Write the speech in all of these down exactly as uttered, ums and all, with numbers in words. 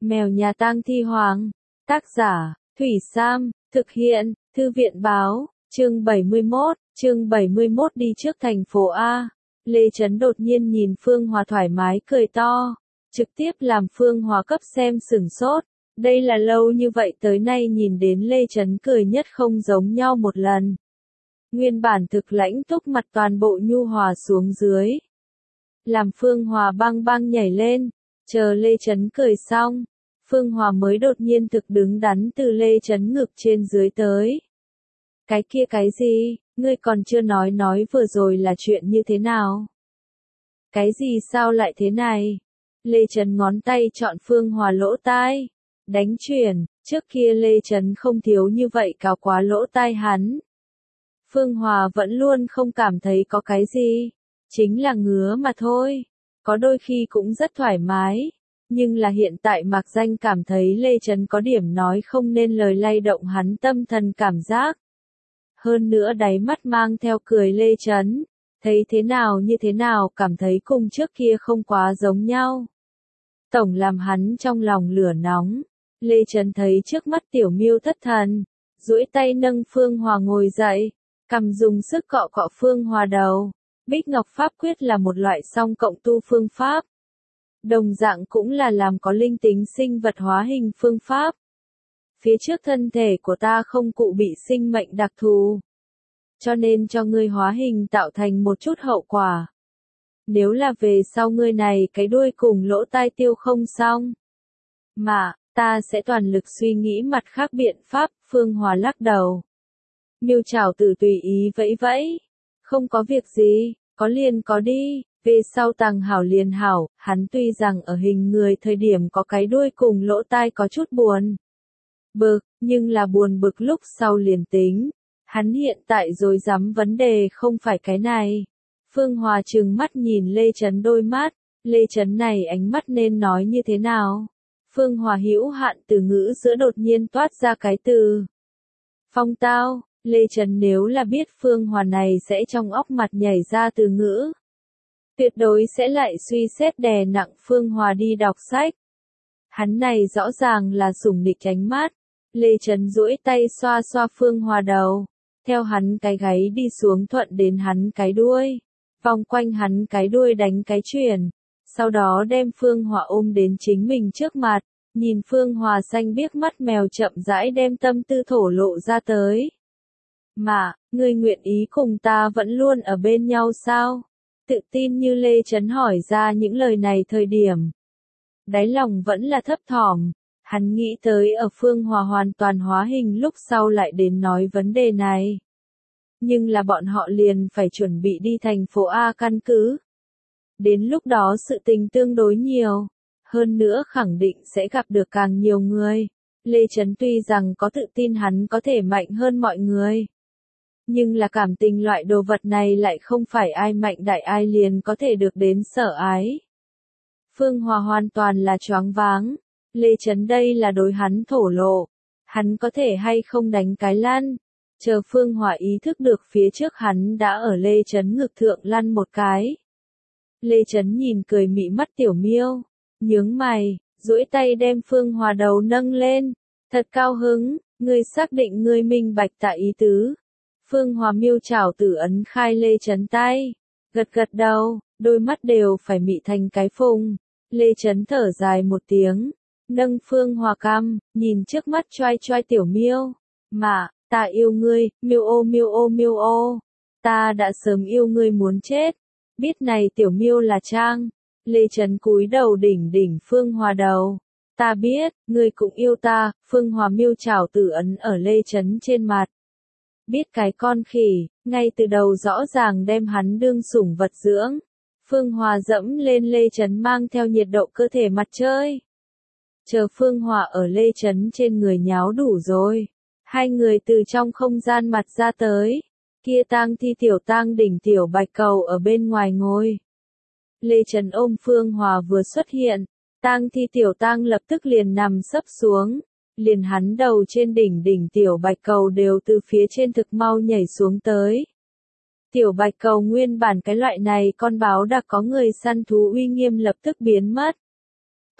Mèo nhà tang thi hoàng. Tác giả, Thủy Sam, thực hiện, Thư viện báo, chương bảy mươi mốt, chương bảy mươi mốt đi trước thành phố A. Lê Chấn đột nhiên nhìn Phương Hòa thoải mái cười to, trực tiếp làm Phương Hòa cấp xem sửng sốt. Đây là lâu như vậy tới nay nhìn đến Lê Chấn cười nhất không giống nhau một lần. Nguyên bản thực lãnh túc mặt toàn bộ nhu hòa xuống dưới. Làm Phương Hòa băng băng nhảy lên, chờ Lê Chấn cười xong. Phương Hòa mới đột nhiên thực đứng đắn từ Lê Chấn ngực trên dưới tới. Cái kia cái gì, ngươi còn chưa nói nói vừa rồi là chuyện như thế nào? Cái gì sao lại thế này? Lê Chấn ngón tay chọn Phương Hòa lỗ tai. Đánh chuyển, trước kia Lê Chấn không thiếu như vậy cào quá lỗ tai hắn. Phương Hòa vẫn luôn không cảm thấy có cái gì. Chính là ngứa mà thôi. Có đôi khi cũng rất thoải mái. Nhưng là hiện tại Mạc Danh cảm thấy Lê Chấn có điểm nói không nên lời lay động hắn tâm thần cảm giác. Hơn nữa đáy mắt mang theo cười Lê Chấn. Thấy thế nào như thế nào cảm thấy cùng trước kia không quá giống nhau. Tổng làm hắn trong lòng lửa nóng. Lê Chấn thấy trước mắt tiểu miêu thất thần. Duỗi tay nâng Phương Hòa ngồi dậy. Cầm dùng sức cọ cọ Phương Hòa đầu. Bích Ngọc Pháp Quyết là một loại song cộng tu phương pháp. Đồng dạng cũng là làm có linh tính sinh vật hóa hình phương pháp. Phía trước thân thể của ta không cụ bị sinh mệnh đặc thù. Cho nên cho ngươi hóa hình tạo thành một chút hậu quả. Nếu là về sau ngươi này cái đuôi cùng lỗ tai tiêu không xong. Mà, ta sẽ toàn lực suy nghĩ mặt khác biện pháp, Phương Hòa lắc đầu. Miêu Trảo Tử tùy ý vẫy vẫy. Không có việc gì, có liền có đi. Về sau tàng hảo liền hảo, hắn tuy rằng ở hình người thời điểm có cái đuôi cùng lỗ tai có chút buồn bực, nhưng là buồn bực lúc sau liền tính. Hắn hiện tại rồi dám vấn đề không phải cái này. Phương Hòa trừng mắt nhìn Lê Chấn đôi mắt, Lê Chấn này ánh mắt nên nói như thế nào? Phương Hòa hữu hạn từ ngữ giữa đột nhiên toát ra cái từ. Phong tao, Lê Chấn nếu là biết Phương Hòa này sẽ trong óc mặt nhảy ra từ ngữ. Tuyệt đối sẽ lại suy xét đè nặng Phương Hòa đi đọc sách. Hắn này rõ ràng là sủng nịch tránh mắt. Lê Chấn duỗi tay xoa xoa Phương Hòa đầu. Theo hắn cái gáy đi xuống thuận đến hắn cái đuôi. Vòng quanh hắn cái đuôi đánh cái chuyển. Sau đó đem Phương Hòa ôm đến chính mình trước mặt. Nhìn Phương Hòa xanh biếc mắt mèo chậm rãi đem tâm tư thổ lộ ra tới. Mà, ngươi nguyện ý cùng ta vẫn luôn ở bên nhau sao? Tự tin như Lê Chấn hỏi ra những lời này thời điểm. Đáy lòng vẫn là thấp thỏm. Hắn nghĩ tới ở Phương Hòa hoàn toàn hóa hình lúc sau lại đến nói vấn đề này. Nhưng là bọn họ liền phải chuẩn bị đi thành phố A căn cứ. Đến lúc đó sự tình tương đối nhiều. Hơn nữa khẳng định sẽ gặp được càng nhiều người. Lê Chấn tuy rằng có tự tin hắn có thể mạnh hơn mọi người. Nhưng là cảm tình loại đồ vật này lại không phải ai mạnh đại ai liền có thể được đến sở ái. Phương Hòa hoàn toàn là choáng váng. Lê Chấn đây là đối hắn thổ lộ. Hắn có thể hay không đánh cái lăn. Chờ Phương Hòa ý thức được phía trước hắn đã ở Lê Chấn ngực thượng lăn một cái. Lê Chấn nhìn cười mị mắt tiểu miêu. Nhướng mày, duỗi tay đem Phương Hòa đầu nâng lên. Thật cao hứng, ngươi xác định ngươi minh bạch tại ý tứ. Phương Hòa Miêu Trảo Tử ấn khai Lê Chấn tay. Gật gật đầu, đôi mắt đều phải mị thành cái phùng. Lê Chấn thở dài một tiếng. Nâng Phương Hòa cằm, nhìn trước mắt choai choai tiểu miêu. Mà, ta yêu ngươi, miêu ô miêu ô miêu ô. Ta đã sớm yêu ngươi muốn chết. Biết này tiểu miêu là trang. Lê Chấn cúi đầu đỉnh đỉnh Phương Hòa đầu. Ta biết, ngươi cũng yêu ta. Phương Hòa Miêu Trảo Tử ấn ở Lê Chấn trên mặt. Biết cái con khỉ, ngay từ đầu rõ ràng đem hắn đương sủng vật dưỡng. Phương Hòa dẫm lên Lê Chấn mang theo nhiệt độ cơ thể mặt chơi. Chờ Phương Hòa ở Lê Chấn trên người nháo đủ rồi. Hai người từ trong không gian mặt ra tới. Kia tang thi tiểu tang đỉnh tiểu bạch cầu ở bên ngoài ngồi. Lê Chấn ôm Phương Hòa vừa xuất hiện. Tang thi tiểu tang lập tức liền nằm sấp xuống. Liền hắn đầu trên đỉnh đỉnh tiểu bạch cầu đều từ phía trên thực mau nhảy xuống tới. Tiểu bạch cầu nguyên bản cái loại này con báo đã có người săn thú uy nghiêm lập tức biến mất.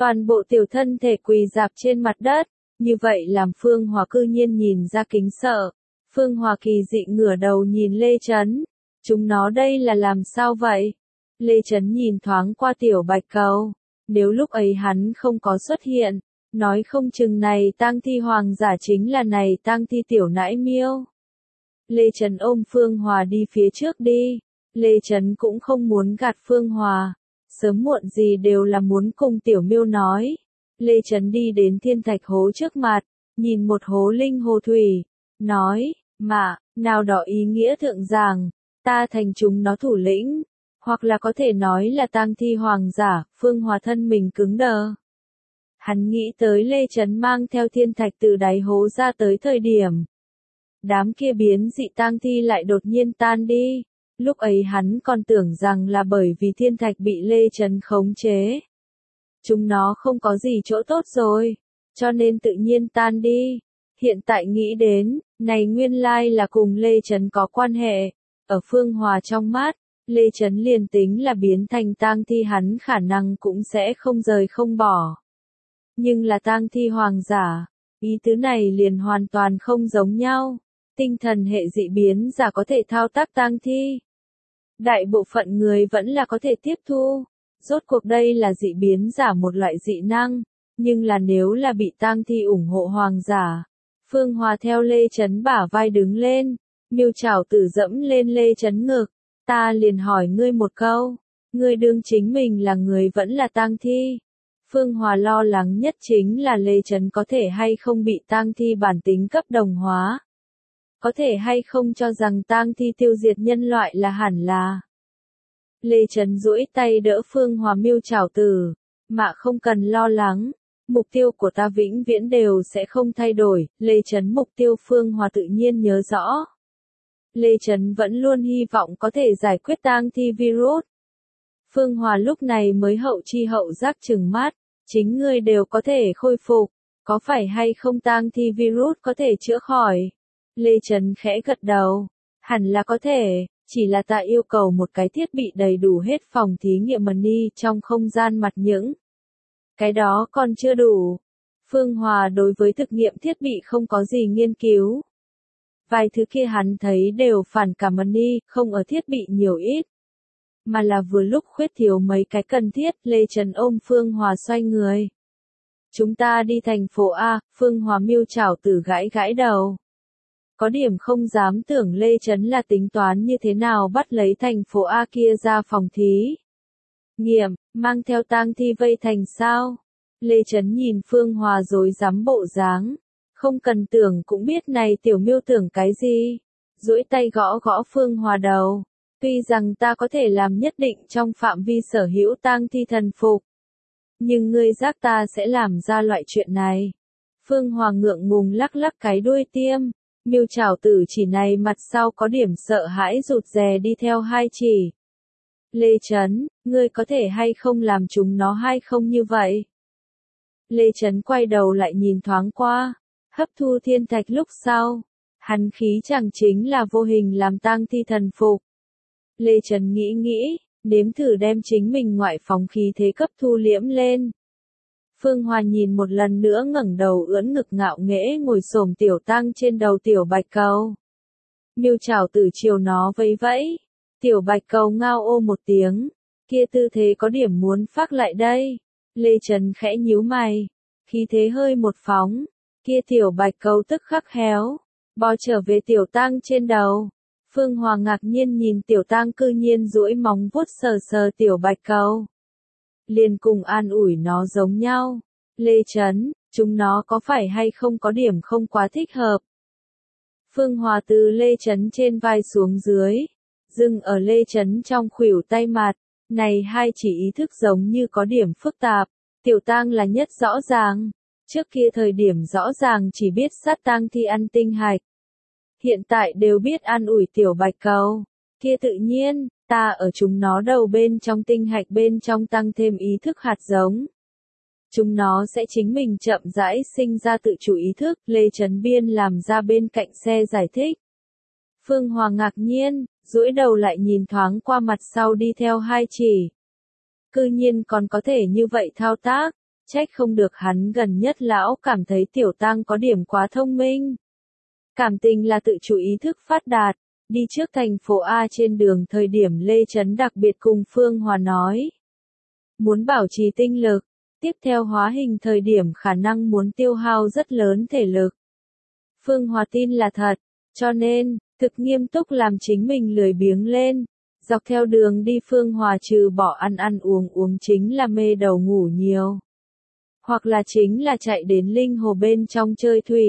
Toàn bộ tiểu thân thể quỳ rạp trên mặt đất, như vậy làm Phương Hòa cư nhiên nhìn ra kính sợ. Phương Hòa kỳ dị ngửa đầu nhìn Lê Chấn. Chúng nó đây là làm sao vậy? Lê Chấn nhìn thoáng qua tiểu bạch cầu. Nếu lúc ấy hắn không có xuất hiện, nói không chừng này tang thi hoàng giả chính là này tang thi tiểu nãi miêu. Lê Chấn ôm Phương Hòa đi phía trước đi. Lê Chấn cũng không muốn gạt Phương Hòa. Sớm muộn gì đều là muốn cùng tiểu miêu nói. Lê Chấn đi đến thiên thạch hố trước mặt, nhìn một hố linh hồ thủy, nói, mà, nào đó ý nghĩa thượng giảng, ta thành chúng nó thủ lĩnh, hoặc là có thể nói là tang thi hoàng giả. Phương Hòa thân mình cứng đờ. Hắn nghĩ tới Lê Chấn mang theo thiên thạch từ đáy hố ra tới thời điểm. Đám kia biến dị tang thi lại đột nhiên tan đi. Lúc ấy hắn còn tưởng rằng là bởi vì thiên thạch bị Lê Chấn khống chế. Chúng nó không có gì chỗ tốt rồi, cho nên tự nhiên tan đi. Hiện tại nghĩ đến, này nguyên lai là cùng Lê Chấn có quan hệ. Ở Phương Hòa trong mắt, Lê Chấn liền tính là biến thành tang thi hắn khả năng cũng sẽ không rời không bỏ. Nhưng là tang thi hoàng giả, ý tứ này liền hoàn toàn không giống nhau. Tinh thần hệ dị biến giả có thể thao tác tang thi. Đại bộ phận người vẫn là có thể tiếp thu. Rốt cuộc đây là dị biến giả một loại dị năng, nhưng là nếu là bị tang thi ủng hộ hoàng giả. Phương Hòa theo Lê Chấn bả vai đứng lên, miêu chảo tử dẫm lên Lê Chấn ngực. Ta liền hỏi ngươi một câu, ngươi đương chính mình là người vẫn là tang thi. Phương Hòa lo lắng nhất chính là Lê Chấn có thể hay không bị tang thi bản tính cấp đồng hóa. Có thể hay không cho rằng tang thi tiêu diệt nhân loại là hẳn là. Lê Chấn duỗi tay đỡ Phương Hòa miêu chảo tử, mà không cần lo lắng, mục tiêu của ta vĩnh viễn đều sẽ không thay đổi. Lê Chấn mục tiêu Phương Hòa tự nhiên nhớ rõ. Lê Chấn vẫn luôn hy vọng có thể giải quyết tang thi virus. Phương Hòa lúc này mới hậu chi hậu giác trừng mắt, chính ngươi đều có thể khôi phục, có phải hay không tang thi virus có thể chữa khỏi? Lê Chấn khẽ gật đầu, hẳn là có thể, chỉ là ta yêu cầu một cái thiết bị đầy đủ hết phòng thí nghiệm money trong không gian mặt những. Cái đó còn chưa đủ. Phương Hòa đối với thực nghiệm thiết bị không có gì nghiên cứu. Vài thứ kia hắn thấy đều phản cảm money, không ở thiết bị nhiều ít. Mà là vừa lúc khuyết thiếu mấy cái cần thiết. Lê Chấn ôm Phương Hòa xoay người. Chúng ta đi thành phố A. Phương Hòa miêu chảo tử gãi gãi đầu. Có điểm không dám tưởng Lê Chấn là tính toán như thế nào bắt lấy thành phố A kia ra phòng thí nghiệm, mang theo tang thi vây thành sao. Lê Chấn nhìn Phương Hòa rối rắm bộ dáng, không cần tưởng cũng biết này tiểu miêu tưởng cái gì. Duỗi tay gõ gõ Phương Hòa đầu, tuy rằng ta có thể làm nhất định trong phạm vi sở hữu tang thi thần phục, nhưng ngươi giác ta sẽ làm ra loại chuyện này. Phương Hòa ngượng ngùng lắc lắc cái đuôi tiêm. Miêu chảo tử chỉ này mặt sau có điểm sợ hãi rụt rè đi theo hai chỉ. Lê Chấn, ngươi có thể hay không làm chúng nó hay không như vậy? Lê Chấn quay đầu lại nhìn thoáng qua, hấp thu thiên thạch lúc sau, hắn khí chẳng chính là vô hình làm tang thi thần phục. Lê Chấn nghĩ nghĩ, nếm thử đem chính mình ngoại phóng khí thế cấp thu liễm lên. Phương Hòa nhìn một lần nữa ngẩng đầu ưỡn ngực ngạo nghễ ngồi xổm tiểu tang trên đầu tiểu bạch cầu. Miêu chảo tử chiều nó vẫy vẫy. Tiểu bạch cầu ngao ô một tiếng. Kia tư thế có điểm muốn phác lại đây. Lê Chấn khẽ nhíu mày. Khí thế hơi một phóng. Kia tiểu bạch cầu tức khắc héo. Bò trở về tiểu tang trên đầu. Phương Hòa ngạc nhiên nhìn tiểu tang cư nhiên duỗi móng vuốt sờ sờ tiểu bạch cầu. Liền cùng an ủi nó giống nhau. Lê Chấn, chúng nó có phải hay không có điểm không quá thích hợp? Phương Hòa từ Lê Chấn trên vai xuống dưới, dừng ở Lê Chấn trong khuỷu tay mặt. Này hai chỉ ý thức giống như có điểm phức tạp. Tiểu tang là nhất rõ ràng. Trước kia thời điểm rõ ràng chỉ biết sát tang thi ăn tinh hạch. Hiện tại đều biết an ủi tiểu bạch cầu. Kia tự nhiên, ta ở chúng nó đầu bên trong tinh hạch bên trong tăng thêm ý thức hạt giống. Chúng nó sẽ chính mình chậm rãi sinh ra tự chủ ý thức. Lê Chấn Biên làm ra bên cạnh xe giải thích. Phương Hòa ngạc nhiên, duỗi đầu lại nhìn thoáng qua mặt sau đi theo hai chỉ. Cư nhiên còn có thể như vậy thao tác. trách không được hắn gần nhất lão cảm thấy Tiểu Tăng có điểm quá thông minh. Cảm tình là tự chủ ý thức phát đạt, đi trước thành phố A trên đường thời điểm Lê Chấn đặc biệt cùng Phương Hòa nói. Muốn bảo trì tinh lực, tiếp theo hóa hình thời điểm khả năng muốn tiêu hao rất lớn thể lực. Phương Hòa tin là thật, cho nên, thực nghiêm túc làm chính mình lười biếng lên. Dọc theo đường đi Phương Hòa trừ bỏ ăn ăn uống uống chính là mê đầu ngủ nhiều. Hoặc là chính là chạy đến linh hồ bên trong chơi thủy.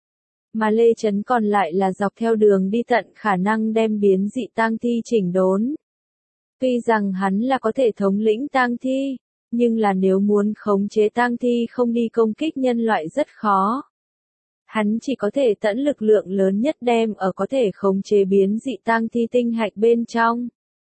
Mà Lê Chấn còn lại là dọc theo đường đi tận khả năng đem biến dị tang thi chỉnh đốn. Tuy rằng hắn là có thể thống lĩnh tang thi, nhưng là nếu muốn khống chế tang thi không đi công kích nhân loại rất khó. Hắn chỉ có thể tận lực lượng lớn nhất đem ở có thể khống chế biến dị tang thi tinh hạch bên trong.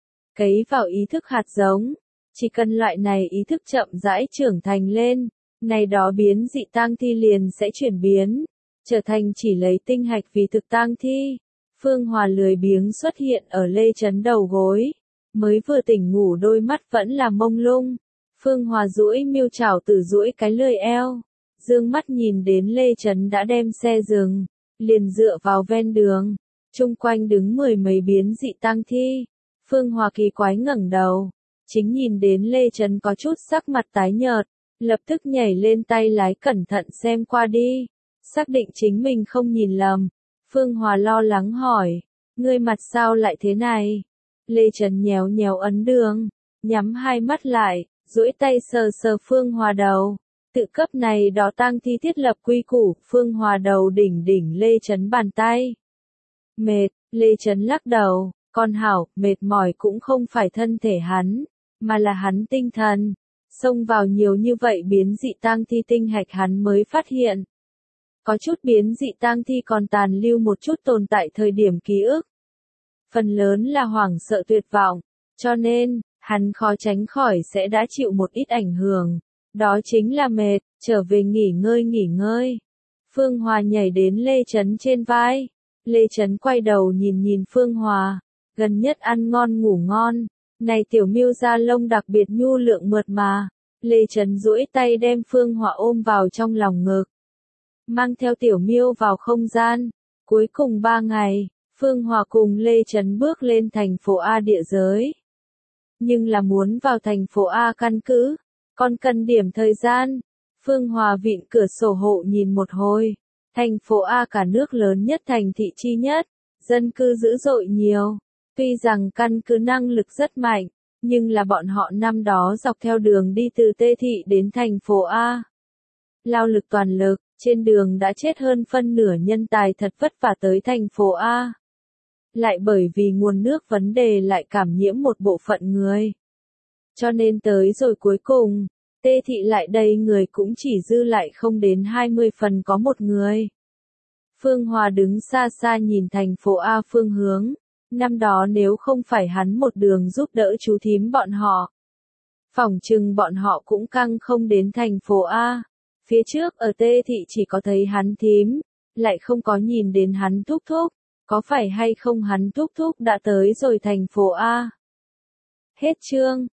Cấy vào ý thức hạt giống, chỉ cần loại này ý thức chậm rãi trưởng thành lên, này đó biến dị tang thi liền sẽ chuyển biến, trở thành chỉ lấy tinh hạch vì thực tang thi. Phương Hòa lười biếng xuất hiện ở Lê Chấn đầu gối, mới vừa tỉnh ngủ đôi mắt vẫn là mông lung. Phương Hòa duỗi miêu chảo từ duỗi cái lười eo, dương mắt nhìn đến Lê Chấn đã đem xe dừng, liền dựa vào ven đường, chung quanh đứng mười mấy biến dị tang thi. Phương Hòa kỳ quái ngẩng đầu, chính nhìn đến Lê Chấn có chút sắc mặt tái nhợt, lập tức nhảy lên tay lái cẩn thận xem qua đi, xác định chính mình không nhìn lầm. Phương Hòa lo lắng hỏi, ngươi mặt sao lại thế này? Lê Chấn nhéo nhéo ấn đường, nhắm hai mắt lại, duỗi tay sờ sờ Phương Hòa đầu, tự cấp này đó tang thi thiết lập quy củ. Phương Hòa đầu đỉnh đỉnh Lê Chấn bàn tay. Mệt, Lê Chấn lắc đầu. Con hảo, mệt mỏi cũng không phải thân thể hắn, mà là hắn tinh thần. Xông vào nhiều như vậy biến dị tang thi tinh hạch hắn mới phát hiện. Có chút biến dị tang thi còn tàn lưu một chút tồn tại thời điểm ký ức. Phần lớn là hoảng sợ tuyệt vọng, cho nên, hắn khó tránh khỏi sẽ đã chịu một ít ảnh hưởng. Đó chính là mệt, trở về nghỉ ngơi nghỉ ngơi. Phương Hòa nhảy đến Lê Chấn trên vai. Lê Chấn quay đầu nhìn nhìn Phương Hòa. Gần nhất ăn ngon ngủ ngon, này tiểu miêu da lông đặc biệt nhu lượng mượt mà. Lê Chấn duỗi tay đem Phương Hòa ôm vào trong lòng ngực. Mang theo tiểu miêu vào không gian. Cuối cùng ba ngày, Phương Hòa cùng Lê Chấn bước lên thành phố A địa giới. Nhưng là muốn vào thành phố A căn cứ, còn cần điểm thời gian. Phương Hòa vịn cửa sổ hộ nhìn một hồi. Thành phố A cả nước lớn nhất thành thị chi nhất, dân cư dữ dội nhiều. Tuy rằng căn cứ năng lực rất mạnh, nhưng là bọn họ năm đó dọc theo đường đi từ Tê Thị đến thành phố A. Lao lực toàn lực, trên đường đã chết hơn phân nửa nhân tài thật vất vả tới thành phố A. Lại bởi vì nguồn nước vấn đề lại cảm nhiễm một bộ phận người. Cho nên tới rồi cuối cùng, Tê Thị lại đây người cũng chỉ dư lại không đến hai mươi phần có một người. Phương Hòa đứng xa xa nhìn thành phố A phương hướng. Năm đó nếu không phải hắn một đường giúp đỡ chú thím bọn họ, phỏng chừng bọn họ cũng căng không đến thành phố A. Phía trước ở Tê Thị chỉ có thấy hắn thím, lại không có nhìn đến hắn thúc thúc. Có phải hay không hắn thúc thúc đã tới rồi thành phố A? Hết chương.